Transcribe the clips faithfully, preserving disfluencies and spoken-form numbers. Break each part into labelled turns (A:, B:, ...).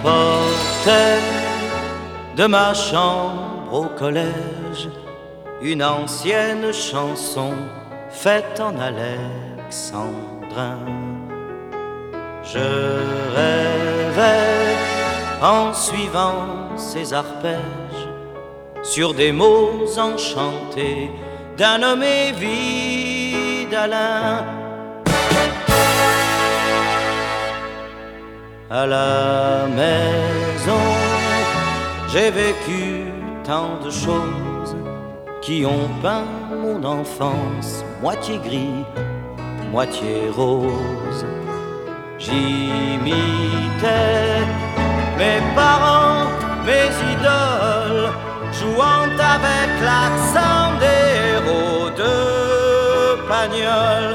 A: portait de ma chambre au collège une ancienne chanson faite en alexandrin. Je rêvais en suivant ces arpèges sur des mots enchantés d'un nommé Vidalin. À la maison, j'ai vécu tant de choses qui ont peint mon enfance, moitié gris, moitié rose. J'imitais mes parents, mes idoles, jouant avec l'accent des héros de Pagnol.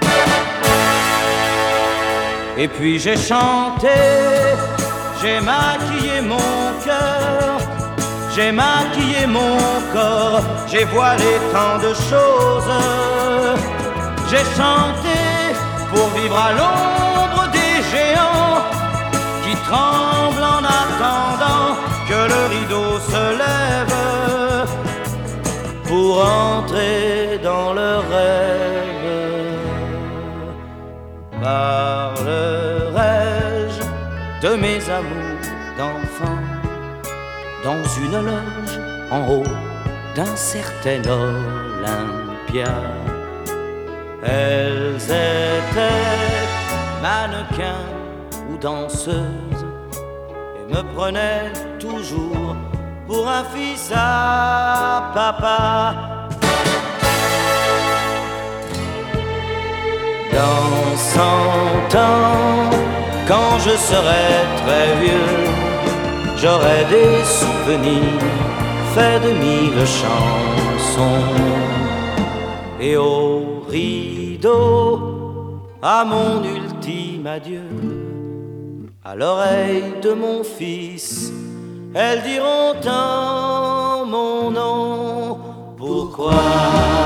A: Et puis j'ai chanté, j'ai maquillé mon cœur, j'ai maquillé mon corps, j'ai voilé tant de choses. J'ai chanté pour vivre à l'ombre des géants qui tremblent en attendant que le rideau se lève pour entrer dans leurs rêves. Parlerai-je de mes amours d'enfant dans une loge en haut d'un certain Olympia? Elles étaient mannequins ou danseuses et me prenaient toujours pour un fils à papa. Dans cent ans, quand je serai très vieux, j'aurai des souvenirs faits de mille chansons. Et au rideau, à mon ultime adieu, à l'oreille de mon fils, elles diront tant mon nom. Pourquoi